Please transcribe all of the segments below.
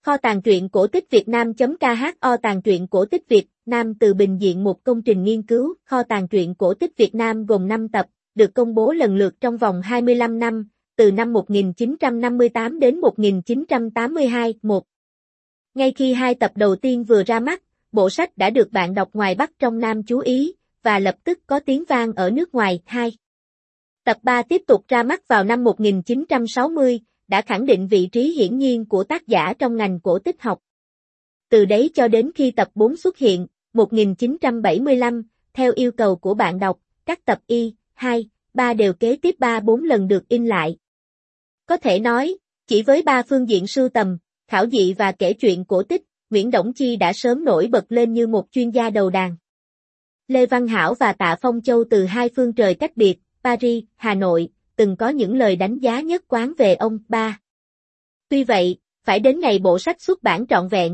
Kho tàng truyện cổ tích Việt Nam.kho tàng truyện cổ tích Việt Nam từ bình diện một công trình nghiên cứu. Kho tàng truyện cổ tích Việt Nam gồm 5 tập, được công bố lần lượt trong vòng 25 năm, từ năm 1958 đến 1982. Ngay khi 2 tập đầu tiên vừa ra mắt, bộ sách đã được bạn đọc ngoài Bắc trong Nam chú ý, và lập tức có tiếng vang ở nước ngoài. 2. Tập 3 tiếp tục ra mắt vào năm 1960, đã khẳng định vị trí hiển nhiên của tác giả trong ngành cổ tích học. Từ đấy cho đến khi tập 4 xuất hiện, 1975, theo yêu cầu của bạn đọc, các tập Y, 2, 3 đều kế tiếp 3-4 lần được in lại. Có thể nói, chỉ với 3 phương diện sưu tầm, khảo dị và kể chuyện cổ tích, Nguyễn Đổng Chi đã sớm nổi bật lên như một chuyên gia đầu đàn. Lê Văn Hảo và Tạ Phong Châu từ 2 phương trời cách biệt, Paris, Hà Nội, từng có những lời đánh giá nhất quán về ông. 3. Tuy vậy, phải đến ngày bộ sách xuất bản trọn vẹn,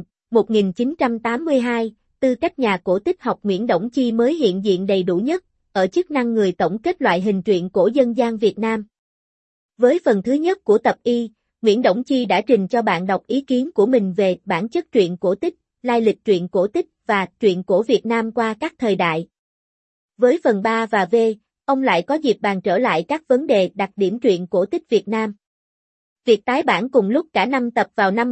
1982, tư cách nhà cổ tích học Nguyễn Đổng Chi mới hiện diện đầy đủ nhất, ở chức năng người tổng kết loại hình truyện cổ dân gian Việt Nam. Với phần thứ nhất của tập Y, Nguyễn Đổng Chi đã trình cho bạn đọc ý kiến của mình về bản chất truyện cổ tích, lai lịch truyện cổ tích và truyện cổ Việt Nam qua các thời đại. Với phần 3 và V, ông lại có dịp bàn trở lại các vấn đề đặc điểm truyện cổ tích Việt Nam. Việc tái bản cùng lúc cả 5 tập vào năm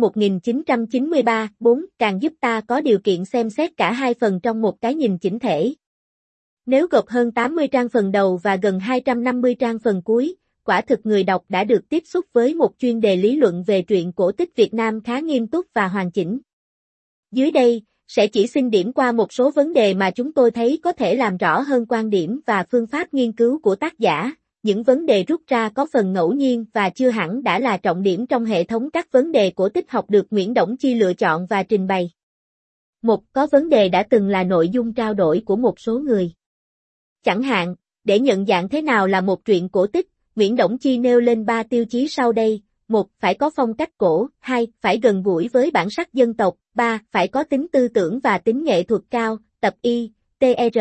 1993-4 càng giúp ta có điều kiện xem xét cả 2 phần trong một cái nhìn chỉnh thể. Nếu gộp hơn 80 trang phần đầu và gần 250 trang phần cuối, quả thực người đọc đã được tiếp xúc với một chuyên đề lý luận về truyện cổ tích Việt Nam khá nghiêm túc và hoàn chỉnh. Dưới đây, sẽ chỉ xin điểm qua một số vấn đề mà chúng tôi thấy có thể làm rõ hơn quan điểm và phương pháp nghiên cứu của tác giả. Những vấn đề rút ra có phần ngẫu nhiên và chưa hẳn đã là trọng điểm trong hệ thống các vấn đề cổ tích học được Nguyễn Đổng Chi lựa chọn và trình bày. 1. Có vấn đề đã từng là nội dung trao đổi của một số người. Chẳng hạn, để nhận dạng thế nào là một truyện cổ tích, Nguyễn Đổng Chi nêu lên 3 tiêu chí sau đây. 1. Phải có phong cách cổ. 2. Phải gần gũi với bản sắc dân tộc. 3. Phải có tính tư tưởng và tính nghệ thuật cao. Tập Y, TR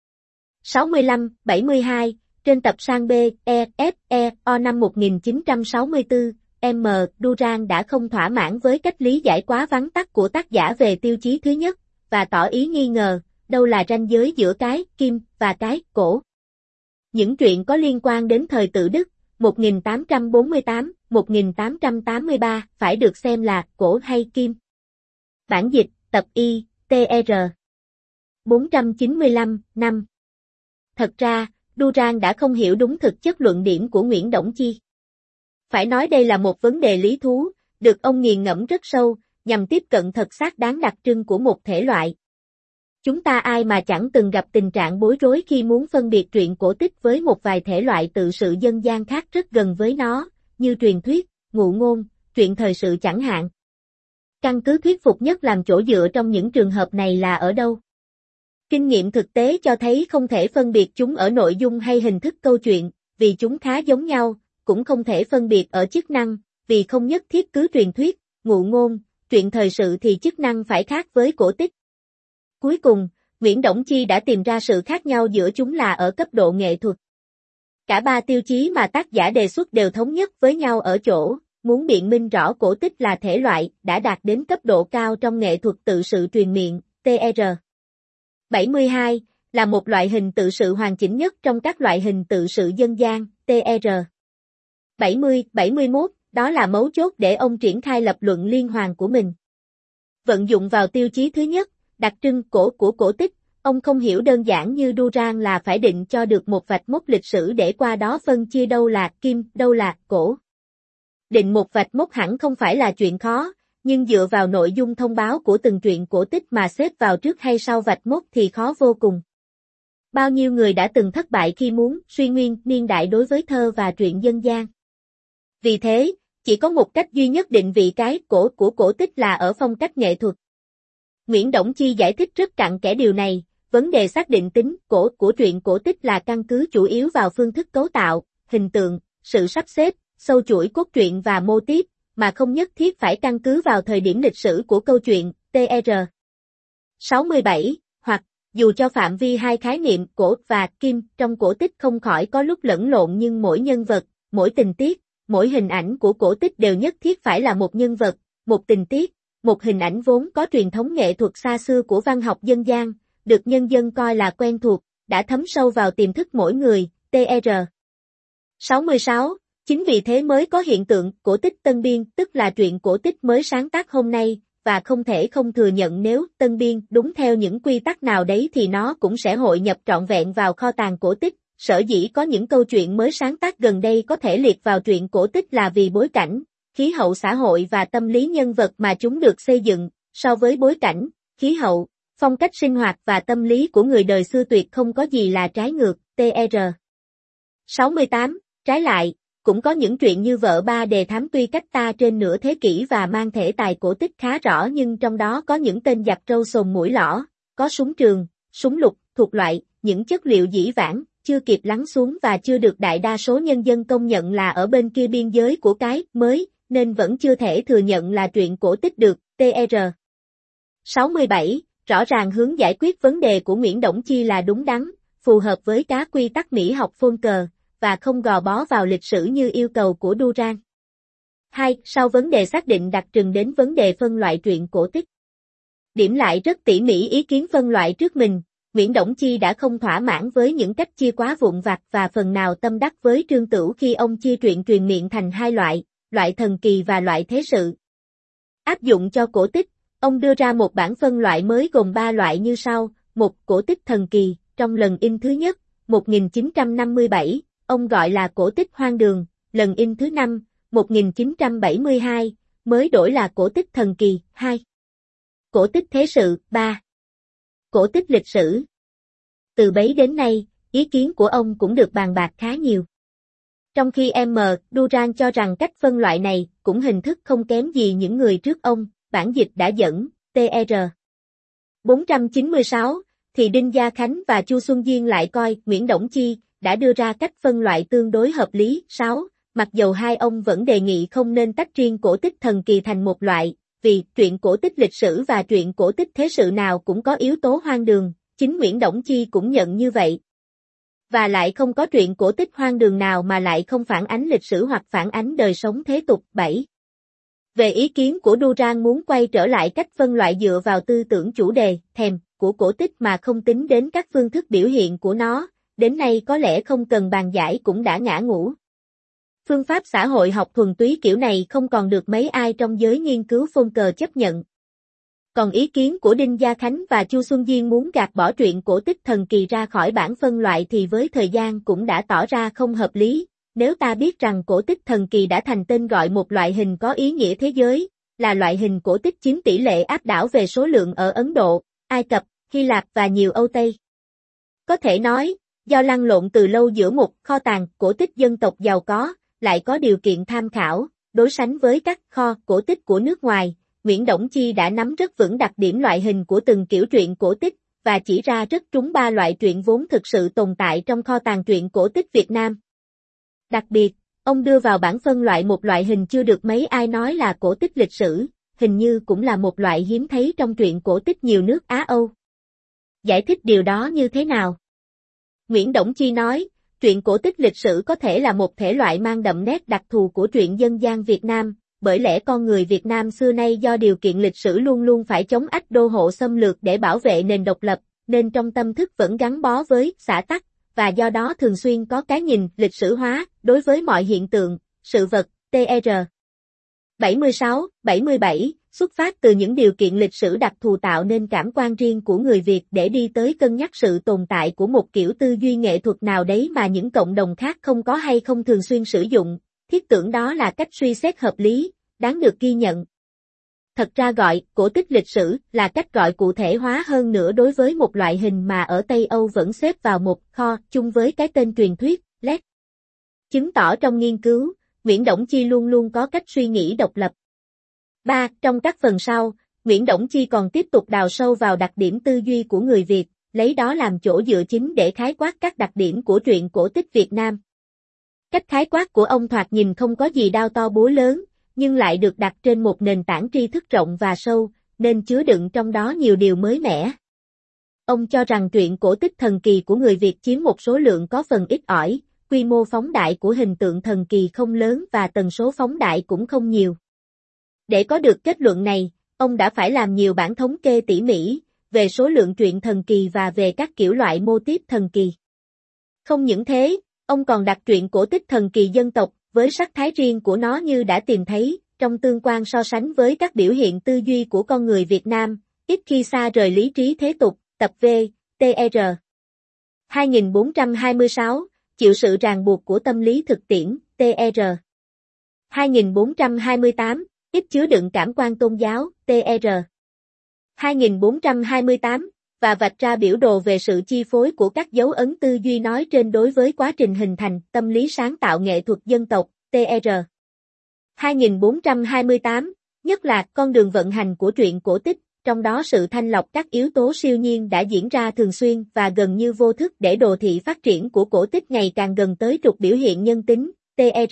65-72, trên tập sang B, E, F, E, O năm 1964, M. Durang đã không thỏa mãn với cách lý giải quá vắn tắt của tác giả về tiêu chí thứ nhất, và tỏ ý nghi ngờ, đâu là ranh giới giữa cái kim và cái cổ. Những truyện có liên quan đến thời Tự Đức, 1848-1883 phải được xem là cổ hay kim. Bản dịch, tập Y, TR 495, năm. Thật ra, Durang đã không hiểu đúng thực chất luận điểm của Nguyễn Đổng Chi. Phải nói đây là một vấn đề lý thú, được ông nghiền ngẫm rất sâu, nhằm tiếp cận thật xác đáng đặc trưng của một thể loại. Chúng ta ai mà chẳng từng gặp tình trạng bối rối khi muốn phân biệt truyện cổ tích với một vài thể loại tự sự dân gian khác rất gần với nó, như truyền thuyết, ngụ ngôn, truyện thời sự chẳng hạn. Căn cứ thuyết phục nhất làm chỗ dựa trong những trường hợp này là ở đâu? Kinh nghiệm thực tế cho thấy không thể phân biệt chúng ở nội dung hay hình thức câu chuyện, vì chúng khá giống nhau, cũng không thể phân biệt ở chức năng, vì không nhất thiết cứ truyền thuyết, ngụ ngôn, truyện thời sự thì chức năng phải khác với cổ tích. Cuối cùng, Nguyễn Đổng Chi đã tìm ra sự khác nhau giữa chúng là ở cấp độ nghệ thuật. Cả 3 tiêu chí mà tác giả đề xuất đều thống nhất với nhau ở chỗ, muốn biện minh rõ cổ tích là thể loại đã đạt đến cấp độ cao trong nghệ thuật tự sự truyền miệng, TR 72, là một loại hình tự sự hoàn chỉnh nhất trong các loại hình tự sự dân gian, TR 70-71, đó là mấu chốt để ông triển khai lập luận liên hoàn của mình. Vận dụng vào tiêu chí thứ nhất, đặc trưng cổ của cổ tích, ông không hiểu đơn giản như Durang là phải định cho được một vạch mốc lịch sử để qua đó phân chia đâu là kim, đâu là cổ. Định một vạch mốc hẳn không phải là chuyện khó, nhưng dựa vào nội dung thông báo của từng truyện cổ tích mà xếp vào trước hay sau vạch mốc thì khó vô cùng. Bao nhiêu người đã từng thất bại khi muốn suy nguyên niên đại đối với thơ và truyện dân gian. Vì thế, chỉ có một cách duy nhất định vị cái cổ của cổ tích là ở phong cách nghệ thuật. Nguyễn Đổng Chi giải thích rất cặn kẽ điều này, vấn đề xác định tính cổ của truyện cổ tích là căn cứ chủ yếu vào phương thức cấu tạo, hình tượng, sự sắp xếp, sâu chuỗi cốt truyện và mô típ, mà không nhất thiết phải căn cứ vào thời điểm lịch sử của câu chuyện, TR 67, hoặc, dù cho phạm vi hai khái niệm cổ và kim trong cổ tích không khỏi có lúc lẫn lộn nhưng mỗi nhân vật, mỗi tình tiết, mỗi hình ảnh của cổ tích đều nhất thiết phải là một nhân vật, một tình tiết, một hình ảnh vốn có truyền thống nghệ thuật xa xưa của văn học dân gian, được nhân dân coi là quen thuộc, đã thấm sâu vào tiềm thức mỗi người, tr. 66. Chính vì thế mới có hiện tượng cổ tích tân biên, tức là truyện cổ tích mới sáng tác hôm nay, và không thể không thừa nhận nếu tân biên đúng theo những quy tắc nào đấy thì nó cũng sẽ hội nhập trọn vẹn vào kho tàng cổ tích. Sở dĩ có những câu chuyện mới sáng tác gần đây có thể liệt vào truyện cổ tích là vì bối cảnh, khí hậu xã hội và tâm lý nhân vật mà chúng được xây dựng, so với bối cảnh, khí hậu, phong cách sinh hoạt và tâm lý của người đời xưa tuyệt không có gì là trái ngược, tr. 68. Trái lại, cũng có những truyện như Vợ Ba Đề Thám tuy cách ta trên nửa thế kỷ và mang thể tài cổ tích khá rõ nhưng trong đó có những tên giặc râu sồn mũi lõ, có súng trường, súng lục, thuộc loại, những chất liệu dĩ vãng, chưa kịp lắng xuống và chưa được đại đa số nhân dân công nhận là ở bên kia biên giới của cái mới, nên vẫn chưa thể thừa nhận là truyện cổ tích được, tr. 67. Rõ ràng hướng giải quyết vấn đề của Nguyễn Đổng Chi là đúng đắn, phù hợp với các quy tắc mỹ học phôn cờ, và không gò bó vào lịch sử như yêu cầu của Duran. 2. Sau vấn đề xác định đặc trưng đến vấn đề phân loại truyện cổ tích. Điểm lại rất tỉ mỉ ý kiến phân loại trước mình, Nguyễn Đổng Chi đã không thỏa mãn với những cách chia quá vụn vặt và phần nào tâm đắc với Trương Tửu khi ông chia truyện truyền miệng thành hai loại, loại thần kỳ và loại thế sự. Áp dụng cho cổ tích, ông đưa ra một bảng phân loại mới gồm 3 loại như sau. 1. Cổ tích thần kỳ, trong lần in thứ nhất, 1957, ông gọi là cổ tích hoang đường, lần in thứ 5, 1972, mới đổi là cổ tích thần kỳ, 2. Cổ tích thế sự, 3. Cổ tích lịch sử. Từ bấy đến nay, ý kiến của ông cũng được bàn bạc khá nhiều. Trong khi M. Duran cho rằng cách phân loại này cũng hình thức không kém gì những người trước ông, bản dịch đã dẫn, tr. 496, thì Đinh Gia Khánh và Chu Xuân Diên lại coi Nguyễn Đổng Chi đã đưa ra cách phân loại tương đối hợp lý. 6. Mặc dầu hai ông vẫn đề nghị không nên tách riêng cổ tích thần kỳ thành một loại, vì truyện cổ tích lịch sử và truyện cổ tích thế sự nào cũng có yếu tố hoang đường, chính Nguyễn Đổng Chi cũng nhận như vậy. Và lại không có truyện cổ tích hoang đường nào mà lại không phản ánh lịch sử hoặc phản ánh đời sống thế tục. 7. Về ý kiến của Duran muốn quay trở lại cách phân loại dựa vào tư tưởng chủ đề, thèm, của cổ tích mà không tính đến các phương thức biểu hiện của nó, đến nay có lẽ không cần bàn giải cũng đã ngã ngũ. Phương pháp xã hội học thuần túy kiểu này không còn được mấy ai trong giới nghiên cứu phôn cờ chấp nhận. Còn ý kiến của Đinh Gia Khánh và Chu Xuân Diên muốn gạt bỏ truyện cổ tích thần kỳ ra khỏi bảng phân loại thì với thời gian cũng đã tỏ ra không hợp lý. Nếu ta biết rằng cổ tích thần kỳ đã thành tên gọi một loại hình có ý nghĩa thế giới, là loại hình cổ tích chiếm tỷ lệ áp đảo về số lượng ở Ấn Độ, Ai Cập, Hy Lạp và nhiều Âu Tây. Có thể nói, do lăn lộn từ lâu giữa một kho tàng cổ tích dân tộc giàu có, lại có điều kiện tham khảo, đối sánh với các kho cổ tích của nước ngoài, Nguyễn Đổng Chi đã nắm rất vững đặc điểm loại hình của từng kiểu truyện cổ tích, và chỉ ra rất trúng 3 loại truyện vốn thực sự tồn tại trong kho tàng truyện cổ tích Việt Nam. Đặc biệt, ông đưa vào bảng phân loại một loại hình chưa được mấy ai nói là cổ tích lịch sử, hình như cũng là một loại hiếm thấy trong truyện cổ tích nhiều nước Á Âu. Giải thích điều đó như thế nào? Nguyễn Đổng Chi nói, truyện cổ tích lịch sử có thể là một thể loại mang đậm nét đặc thù của truyện dân gian Việt Nam, bởi lẽ con người Việt Nam xưa nay do điều kiện lịch sử luôn luôn phải chống ách đô hộ xâm lược để bảo vệ nền độc lập, nên trong tâm thức vẫn gắn bó với xã tắc, và do đó thường xuyên có cái nhìn lịch sử hóa đối với mọi hiện tượng, sự vật, tr. 76, 77, xuất phát từ những điều kiện lịch sử đặc thù tạo nên cảm quan riêng của người Việt để đi tới cân nhắc sự tồn tại của một kiểu tư duy nghệ thuật nào đấy mà những cộng đồng khác không có hay không thường xuyên sử dụng, thiết tưởng đó là cách suy xét hợp lý, đáng được ghi nhận. Thật ra gọi cổ tích lịch sử là cách gọi cụ thể hóa hơn nữa đối với một loại hình mà ở Tây Âu vẫn xếp vào một kho chung với cái tên truyền thuyết, lét. Chứng tỏ trong nghiên cứu, Nguyễn Đổng Chi luôn luôn có cách suy nghĩ độc lập. 3. Trong các phần sau, Nguyễn Đổng Chi còn tiếp tục đào sâu vào đặc điểm tư duy của người Việt, lấy đó làm chỗ dựa chính để khái quát các đặc điểm của truyện cổ tích Việt Nam. Cách khái quát của ông thoạt nhìn không có gì đao to búa lớn, nhưng lại được đặt trên một nền tảng tri thức rộng và sâu, nên chứa đựng trong đó nhiều điều mới mẻ. Ông cho rằng truyện cổ tích thần kỳ của người Việt chiếm một số lượng có phần ít ỏi, quy mô phóng đại của hình tượng thần kỳ không lớn và tần số phóng đại cũng không nhiều. Để có được kết luận này, ông đã phải làm nhiều bản thống kê tỉ mỉ về số lượng truyện thần kỳ và về các kiểu loại mô típ thần kỳ. Không những thế, ông còn đặt truyện cổ tích thần kỳ dân tộc với sắc thái riêng của nó như đã tìm thấy trong tương quan so sánh với các biểu hiện tư duy của con người Việt Nam, ít khi xa rời lý trí thế tục, tập V, TR. 2426, chịu sự ràng buộc của tâm lý thực tiễn, TR. 2428, ít chứa đựng cảm quan tôn giáo, TR. 2428, và vạch ra biểu đồ về sự chi phối của các dấu ấn tư duy nói trên đối với quá trình hình thành tâm lý sáng tạo nghệ thuật dân tộc, TR. 2428, nhất là con đường vận hành của truyện cổ tích, trong đó sự thanh lọc các yếu tố siêu nhiên đã diễn ra thường xuyên và gần như vô thức để đồ thị phát triển của cổ tích ngày càng gần tới trục biểu hiện nhân tính, TR.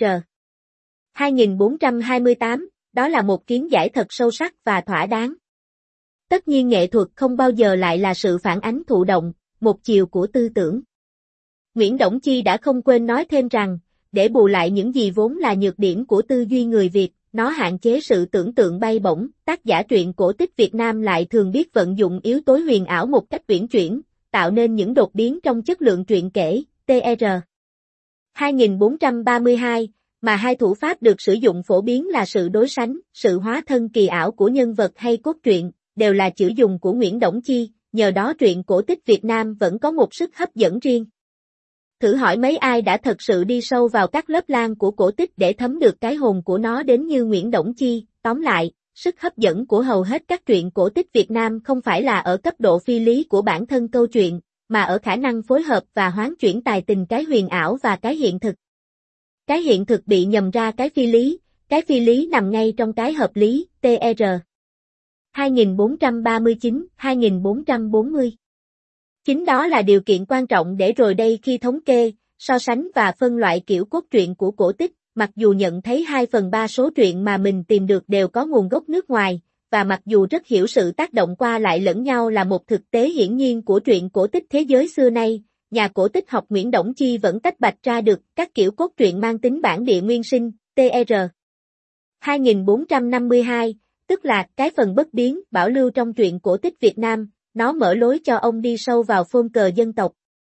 2428, đó là một kiến giải thật sâu sắc và thỏa đáng. Tất nhiên nghệ thuật không bao giờ lại là sự phản ánh thụ động, một chiều của tư tưởng. Nguyễn Đổng Chi đã không quên nói thêm rằng, để bù lại những gì vốn là nhược điểm của tư duy người Việt, nó hạn chế sự tưởng tượng bay bổng, tác giả truyện cổ tích Việt Nam lại thường biết vận dụng yếu tố huyền ảo một cách uyển chuyển, tạo nên những đột biến trong chất lượng truyện kể, TR. 2432, mà hai thủ pháp được sử dụng phổ biến là sự đối sánh, sự hóa thân kỳ ảo của nhân vật hay cốt truyện, đều là chữ dùng của Nguyễn Đổng Chi, nhờ đó truyện cổ tích Việt Nam vẫn có một sức hấp dẫn riêng. Thử hỏi mấy ai đã thật sự đi sâu vào các lớp lang của cổ tích để thấm được cái hồn của nó đến như Nguyễn Đổng Chi. Tóm lại, sức hấp dẫn của hầu hết các truyện cổ tích Việt Nam không phải là ở cấp độ phi lý của bản thân câu chuyện, mà ở khả năng phối hợp và hoán chuyển tài tình cái huyền ảo và cái hiện thực. Cái hiện thực bị nhầm ra cái phi lý nằm ngay trong cái hợp lý, TR. 2439-2440. Chính đó là điều kiện quan trọng để rồi đây khi thống kê, so sánh và phân loại kiểu cốt truyện của cổ tích, mặc dù nhận thấy 2/3 số truyện mà mình tìm được đều có nguồn gốc nước ngoài, và mặc dù rất hiểu sự tác động qua lại lẫn nhau là một thực tế hiển nhiên của truyện cổ tích thế giới xưa nay, nhà cổ tích học Nguyễn Đổng Chi vẫn tách bạch ra được các kiểu cốt truyện mang tính bản địa nguyên sinh, TR. 2452, tức là cái phần bất biến, bảo lưu trong truyện cổ tích Việt Nam, nó mở lối cho ông đi sâu vào phôn cờ dân tộc.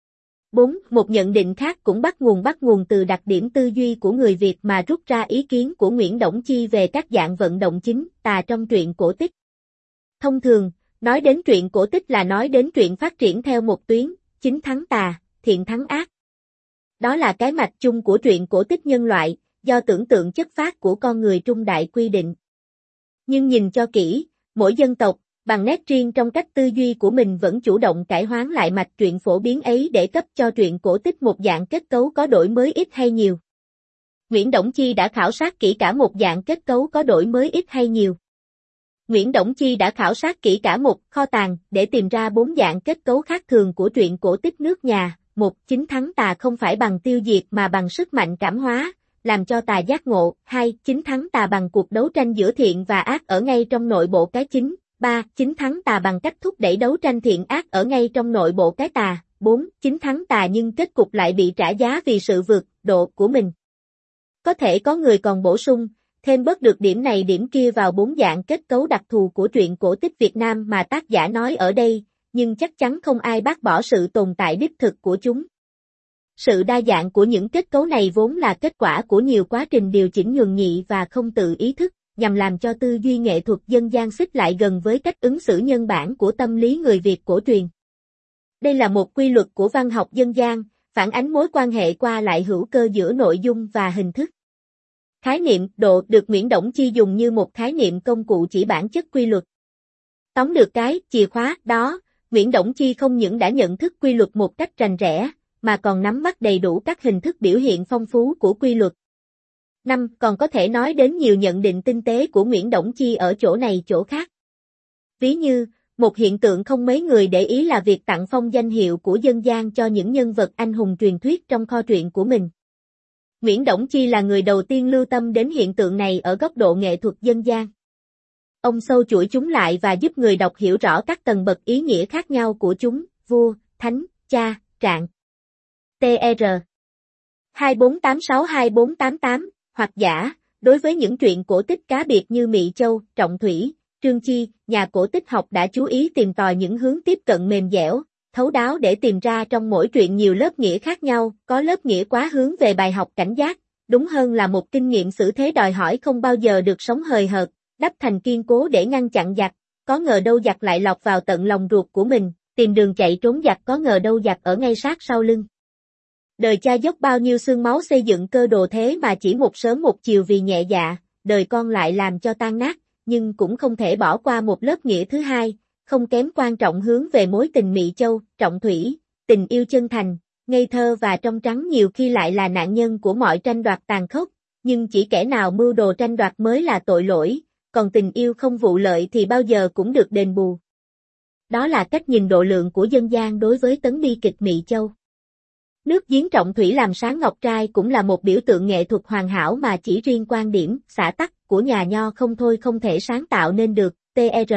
4. Một nhận định khác cũng bắt nguồn từ đặc điểm tư duy của người Việt mà rút ra ý kiến của Nguyễn Đổng Chi về các dạng vận động chính, tà trong truyện cổ tích. Thông thường, nói đến truyện cổ tích là nói đến truyện phát triển theo một tuyến, chính thắng tà, thiện thắng ác. Đó là cái mạch chung của truyện cổ tích nhân loại, do tưởng tượng chất phác của con người trung đại quy định. Nhưng nhìn cho kỹ, mỗi dân tộc, bằng nét riêng trong cách tư duy của mình vẫn chủ động cải hoán lại mạch truyện phổ biến ấy để cấp cho truyện cổ tích một dạng kết cấu có đổi mới ít hay nhiều. Nguyễn Đổng Chi đã khảo sát kỹ cả một dạng kết cấu có đổi mới ít hay nhiều. Nguyễn Đổng Chi đã khảo sát kỹ cả một kho tàng để tìm ra 4 dạng kết cấu khác thường của truyện cổ tích nước nhà. 1. Chính thắng tà không phải bằng tiêu diệt mà bằng sức mạnh cảm hóa, làm cho tà giác ngộ. 2. Chính thắng tà bằng cuộc đấu tranh giữa thiện và ác ở ngay trong nội bộ cái chính. 3. Chính thắng tà bằng cách thúc đẩy đấu tranh thiện ác ở ngay trong nội bộ cái tà. 4. Chính thắng tà nhưng kết cục lại bị trả giá vì sự vượt độ của mình. Có thể có người còn bổ sung, thêm bớt được điểm này điểm kia vào 4 dạng kết cấu đặc thù của truyện cổ tích Việt Nam mà tác giả nói ở đây, nhưng chắc chắn không ai bác bỏ sự tồn tại đích thực của chúng. Sự đa dạng của những kết cấu này vốn là kết quả của nhiều quá trình điều chỉnh nhường nhị và không tự ý thức, nhằm làm cho tư duy nghệ thuật dân gian xích lại gần với cách ứng xử nhân bản của tâm lý người Việt cổ truyền. Đây là một quy luật của văn học dân gian, phản ánh mối quan hệ qua lại hữu cơ giữa nội dung và hình thức. Khái niệm độ được Nguyễn Đổng Chi dùng như một khái niệm công cụ chỉ bản chất quy luật. Tóm được cái chìa khóa đó, Nguyễn Đổng Chi không những đã nhận thức quy luật một cách rành rẽ, mà còn nắm bắt đầy đủ các hình thức biểu hiện phong phú của quy luật. 5. Còn có thể nói đến nhiều nhận định tinh tế của Nguyễn Đổng Chi ở chỗ này chỗ khác. Ví như, một hiện tượng không mấy người để ý là việc tặng phong danh hiệu của dân gian cho những nhân vật anh hùng truyền thuyết trong kho truyện của mình. Nguyễn Đổng Chi là người đầu tiên lưu tâm đến hiện tượng này ở góc độ nghệ thuật dân gian. Ông sâu chuỗi chúng lại và giúp người đọc hiểu rõ các tầng bậc ý nghĩa khác nhau của chúng, vua, thánh, cha, trạng. TR 2486-2488, hoặc giả, đối với những truyện cổ tích cá biệt như Mị Châu, Trọng Thủy, Trương Chi, nhà cổ tích học đã chú ý tìm tòi những hướng tiếp cận mềm dẻo, thấu đáo để tìm ra trong mỗi truyện nhiều lớp nghĩa khác nhau, có lớp nghĩa quá hướng về bài học cảnh giác, đúng hơn là một kinh nghiệm xử thế đòi hỏi không bao giờ được sống hời hợt, đắp thành kiên cố để ngăn chặn giặc, có ngờ đâu giặc lại lọt vào tận lòng ruột của mình, tìm đường chạy trốn giặc có ngờ đâu giặc ở ngay sát sau lưng. Đời cha dốc bao nhiêu xương máu xây dựng cơ đồ thế mà chỉ một sớm một chiều vì nhẹ dạ, đời con lại làm cho tan nát, nhưng cũng không thể bỏ qua một lớp nghĩa thứ hai, không kém quan trọng hướng về mối tình Mị Châu, trọng thủy, tình yêu chân thành, ngây thơ và trong trắng nhiều khi lại là nạn nhân của mọi tranh đoạt tàn khốc, nhưng chỉ kẻ nào mưu đồ tranh đoạt mới là tội lỗi, còn tình yêu không vụ lợi thì bao giờ cũng được đền bù. Đó là cách nhìn độ lượng của dân gian đối với tấn bi kịch Mị Châu. Nước giếng trọng thủy làm sáng ngọc trai cũng là một biểu tượng nghệ thuật hoàn hảo mà chỉ riêng quan điểm, xã tắc của nhà nho không thôi không thể sáng tạo nên được, TR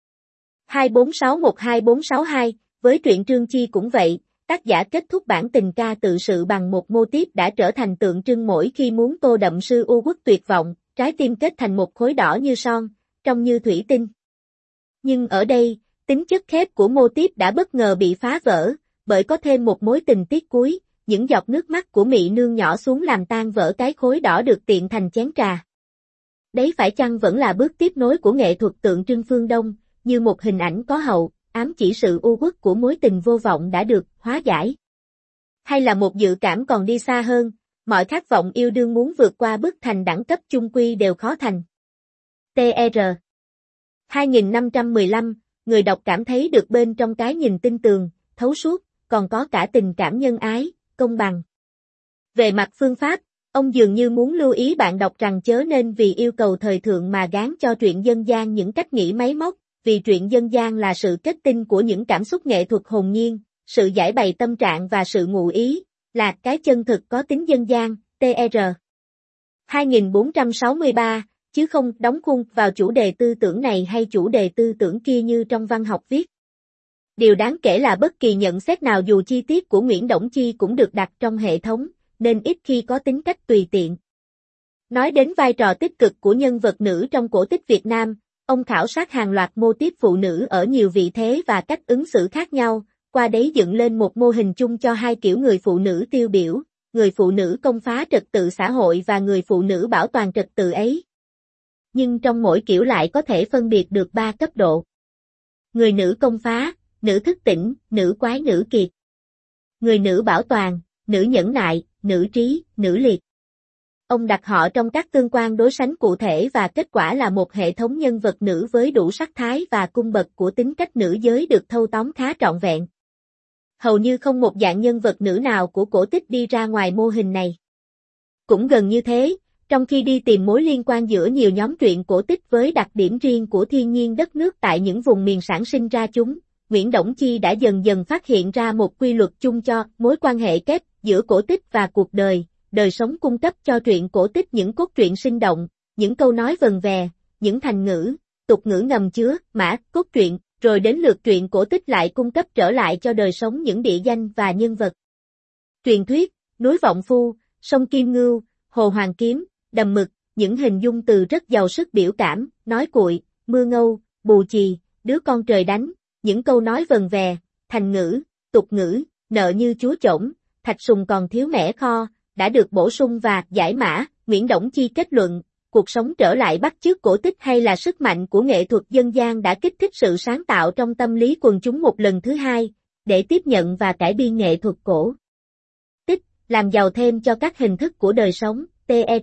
2461242, với truyện Trương Chi cũng vậy, tác giả kết thúc bản tình ca tự sự bằng một mô típ đã trở thành tượng trưng mỗi khi muốn tô đậm sư u uất tuyệt vọng, trái tim kết thành một khối đỏ như son, trong như thủy tinh. Nhưng ở đây, tính chất khép của mô típ đã bất ngờ bị phá vỡ, bởi có thêm một mối tình tiết cuối, những giọt nước mắt của Mị Nương nhỏ xuống làm tan vỡ cái khối đỏ được tiện thành chén trà. Đấy phải chăng vẫn là bước tiếp nối của nghệ thuật tượng trưng phương Đông, như một hình ảnh có hậu, ám chỉ sự u uất của mối tình vô vọng đã được hóa giải? Hay là một dự cảm còn đi xa hơn, mọi khát vọng yêu đương muốn vượt qua bức thành đẳng cấp chung quy đều khó thành? TR 2515, người đọc cảm thấy được bên trong cái nhìn tinh tường, thấu suốt, còn có cả tình cảm nhân ái, công bằng. Về mặt phương pháp, ông dường như muốn lưu ý bạn đọc rằng chớ nên vì yêu cầu thời thượng mà gán cho truyện dân gian những cách nghĩ máy móc, vì truyện dân gian là sự kết tinh của những cảm xúc nghệ thuật hồn nhiên, sự giải bày tâm trạng và sự ngụ ý, là cái chân thực có tính dân gian, TR 2463, chứ không đóng khung vào chủ đề tư tưởng này hay chủ đề tư tưởng kia như trong văn học viết. Điều đáng kể là bất kỳ nhận xét nào dù chi tiết của Nguyễn Đổng Chi cũng được đặt trong hệ thống, nên ít khi có tính cách tùy tiện. Nói đến vai trò tích cực của nhân vật nữ trong cổ tích Việt Nam, ông khảo sát hàng loạt mô típ phụ nữ ở nhiều vị thế và cách ứng xử khác nhau, qua đấy dựng lên một mô hình chung cho hai kiểu người phụ nữ tiêu biểu, người phụ nữ công phá trật tự xã hội và người phụ nữ bảo toàn trật tự ấy. Nhưng trong mỗi kiểu lại có thể phân biệt được 3 cấp độ. Người nữ công phá, nữ thức tỉnh, nữ quái nữ kiệt. Người nữ bảo toàn, nữ nhẫn nại, nữ trí, nữ liệt. Ông đặt họ trong các tương quan đối sánh cụ thể và kết quả là một hệ thống nhân vật nữ với đủ sắc thái và cung bậc của tính cách nữ giới được thâu tóm khá trọn vẹn. Hầu như không một dạng nhân vật nữ nào của cổ tích đi ra ngoài mô hình này. Cũng gần như thế, trong khi đi tìm mối liên quan giữa nhiều nhóm truyện cổ tích với đặc điểm riêng của thiên nhiên đất nước tại những vùng miền sản sinh ra chúng, Nguyễn Đổng Chi đã dần dần phát hiện ra một quy luật chung cho mối quan hệ kép giữa cổ tích và cuộc đời, đời sống cung cấp cho truyện cổ tích những cốt truyện sinh động, những câu nói vần vè, những thành ngữ, tục ngữ ngầm chứa, mã, cốt truyện, rồi đến lượt truyện cổ tích lại cung cấp trở lại cho đời sống những địa danh và nhân vật. Truyền thuyết, núi Vọng Phu, sông Kim Ngưu, hồ Hoàng Kiếm, đầm mực, những hình dung từ rất giàu sức biểu cảm, nói cuội, mưa ngâu, bù chì, đứa con trời đánh, những câu nói vần vè, thành ngữ, tục ngữ, nợ như chúa chổng, thạch sùng còn thiếu mẻ kho, đã được bổ sung và giải mã. Nguyễn Đổng Chi kết luận, cuộc sống trở lại bắt chước cổ tích hay là sức mạnh của nghệ thuật dân gian đã kích thích sự sáng tạo trong tâm lý quần chúng một lần thứ hai, để tiếp nhận và cải biên nghệ thuật cổ tích, làm giàu thêm cho các hình thức của đời sống, TR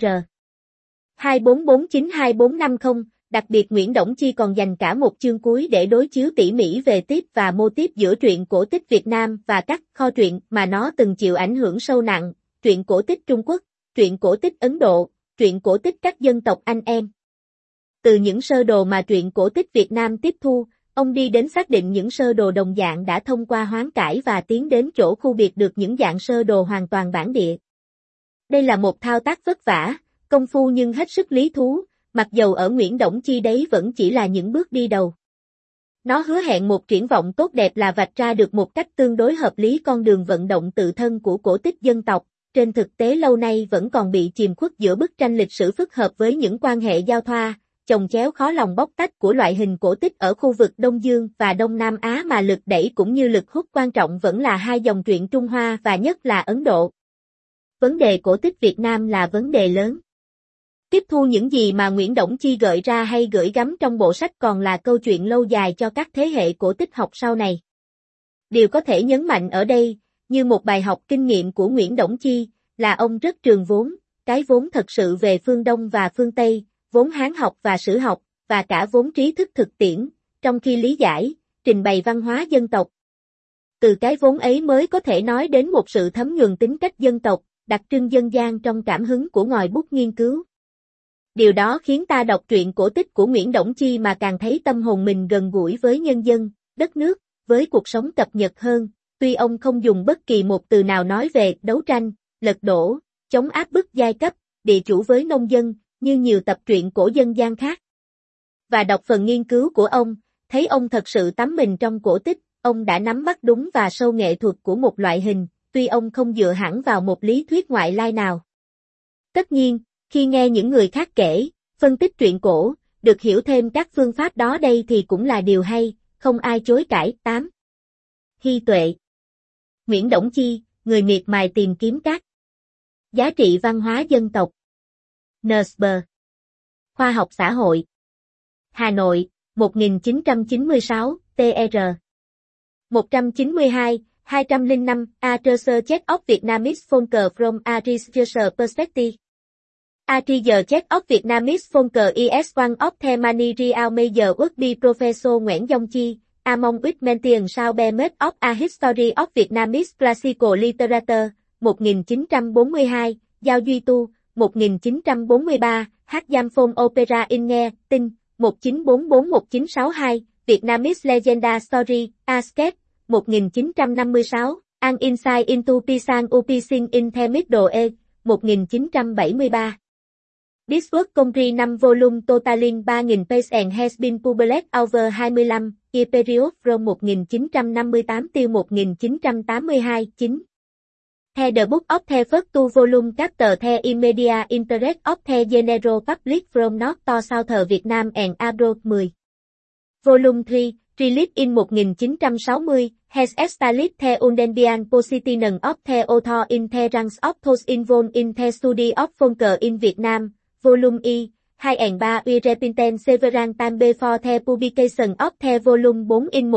24492450, đặc biệt Nguyễn Đổng Chi còn dành cả một chương cuối để đối chiếu tỉ mỉ về tiếp và mô típ giữa truyện cổ tích Việt Nam và các kho truyện mà nó từng chịu ảnh hưởng sâu nặng, truyện cổ tích Trung Quốc, truyện cổ tích Ấn Độ, truyện cổ tích các dân tộc anh em. Từ những sơ đồ mà truyện cổ tích Việt Nam tiếp thu, ông đi đến xác định những sơ đồ đồng dạng đã thông qua hoán cải và tiến đến chỗ khu biệt được những dạng sơ đồ hoàn toàn bản địa. Đây là một thao tác vất vả, công phu nhưng hết sức lý thú, mặc dầu ở Nguyễn Đổng Chi đấy vẫn chỉ là những bước đi đầu. Nó hứa hẹn một triển vọng tốt đẹp là vạch ra được một cách tương đối hợp lý con đường vận động tự thân của cổ tích dân tộc, trên thực tế lâu nay vẫn còn bị chìm khuất giữa bức tranh lịch sử phức hợp với những quan hệ giao thoa, chồng chéo khó lòng bóc tách của loại hình cổ tích ở khu vực Đông Dương và Đông Nam Á mà lực đẩy cũng như lực hút quan trọng vẫn là hai dòng truyện Trung Hoa và nhất là Ấn Độ. Vấn đề cổ tích Việt Nam là vấn đề lớn. Tiếp thu những gì mà Nguyễn Đổng Chi gợi ra hay gửi gắm trong bộ sách còn là câu chuyện lâu dài cho các thế hệ cổ tích học sau này. Điều có thể nhấn mạnh ở đây, như một bài học kinh nghiệm của Nguyễn Đổng Chi, là ông rất trường vốn, cái vốn thật sự về phương Đông và phương Tây, vốn Hán học và sử học, và cả vốn trí thức thực tiễn, trong khi lý giải, trình bày văn hóa dân tộc. Từ cái vốn ấy mới có thể nói đến một sự thấm nhuần tính cách dân tộc, đặc trưng dân gian trong cảm hứng của ngòi bút nghiên cứu. Điều đó khiến ta đọc truyện cổ tích của Nguyễn Đổng Chi mà càng thấy tâm hồn mình gần gũi với nhân dân, đất nước, với cuộc sống cập nhật hơn, tuy ông không dùng bất kỳ một từ nào nói về đấu tranh, lật đổ, chống áp bức giai cấp, địa chủ với nông dân, như nhiều tập truyện cổ dân gian khác. Và đọc phần nghiên cứu của ông, thấy ông thật sự tắm mình trong cổ tích, ông đã nắm bắt đúng và sâu nghệ thuật của một loại hình, tuy ông không dựa hẳn vào một lý thuyết ngoại lai nào. Tất nhiên, khi nghe những người khác kể, phân tích truyện cổ, được hiểu thêm các phương pháp đó đây thì cũng là điều hay, không ai chối cãi. 8. Hy tuệ. Nguyễn Đổng Chi, người miệt mài tìm kiếm các giá trị văn hóa dân tộc. NSB. Khoa học xã hội. Hà Nội, 1996, TR. 192, 205, A Research of Vietnamese Folklore from a Researcher Perspective. A Research of Vietnamese Folklore is one of the many real major works by Professor Nguyễn Dông Chi, among which mention shall be made of a history of Vietnamese classical literature, 1942, Giao Duy Tu, 1943, Hát Giam Phôn Opera in Nghe, Tinh, 1944-1962, Vietnamese Legenda Story, Asket, 1956, An Insight into Pisang Upising in the Middle Age, 1973. This work comprise 5 volume totaling 3.000 pages and has been published over 25 year period from 1958 till 1982. 9. The book of the first two volume capture the immediate interest of the general public from North to South Vietnam and abroad. 10. Volume 3, released in 1960, has established the undeniable position of the author in the ranks of those involved in the study of folklore in Vietnam. Volume E, 2 and 3 we represent several times before the publication of the volume 4 in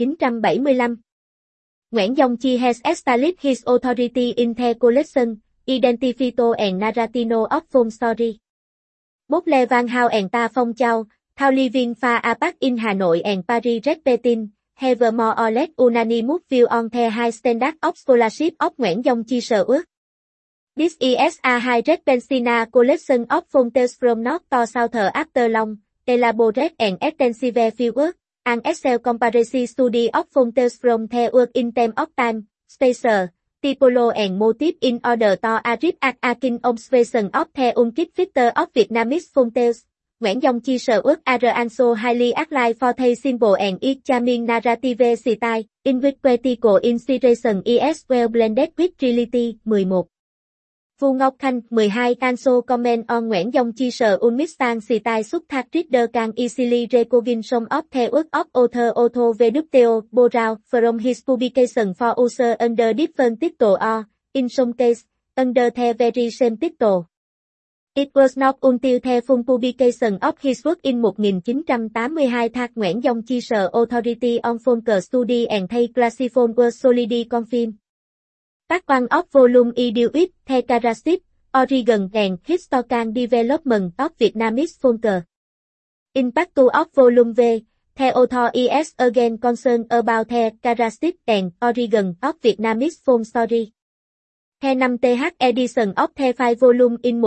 1975. Nguyễn Dông Chi has established his authority in the collection, Identifito and Narratino of Folk Story. Both Le Van Hao and Ta Phong Châu, Thao Living Far Apart in Hà Nội and Paris Respecting, have more or less unanimous view on the high standard of scholarship of Nguyễn Dông Chi's work. This is a high representative collection of folk tales from North to South after long, elaborate and extensive field work, an Excel comparative study of folk tales from the work in terms of time, space, typology and motive in order to arrive at a keen observation of the unique features of Vietnamese folk tales. Nguyễn Dông Chi's work are also highly applied for the simple and its charming narrative style, in which poetical inspiration is well blended with reality. 11. Vu Ngọc Khanh, 12 also comment on Nguyễn Dông Chi's unmixed style such that reader can easily recognize some of the work of author Otto W. Borau from his publication for use under different title or, in some cases, under the very same title. It was not until the full publication of his work in 1982 that Nguyễn Dông Chi's authority on folklore study and the classical was solidly confirmed. Part 1 of Volume E deals with the characteristics, origin and historical development of Vietnamese folklore. In Part 2 of Volume V, the author is again concerned about the characteristics and origin of Vietnamese folk story. The 5th edition of the 5 volume in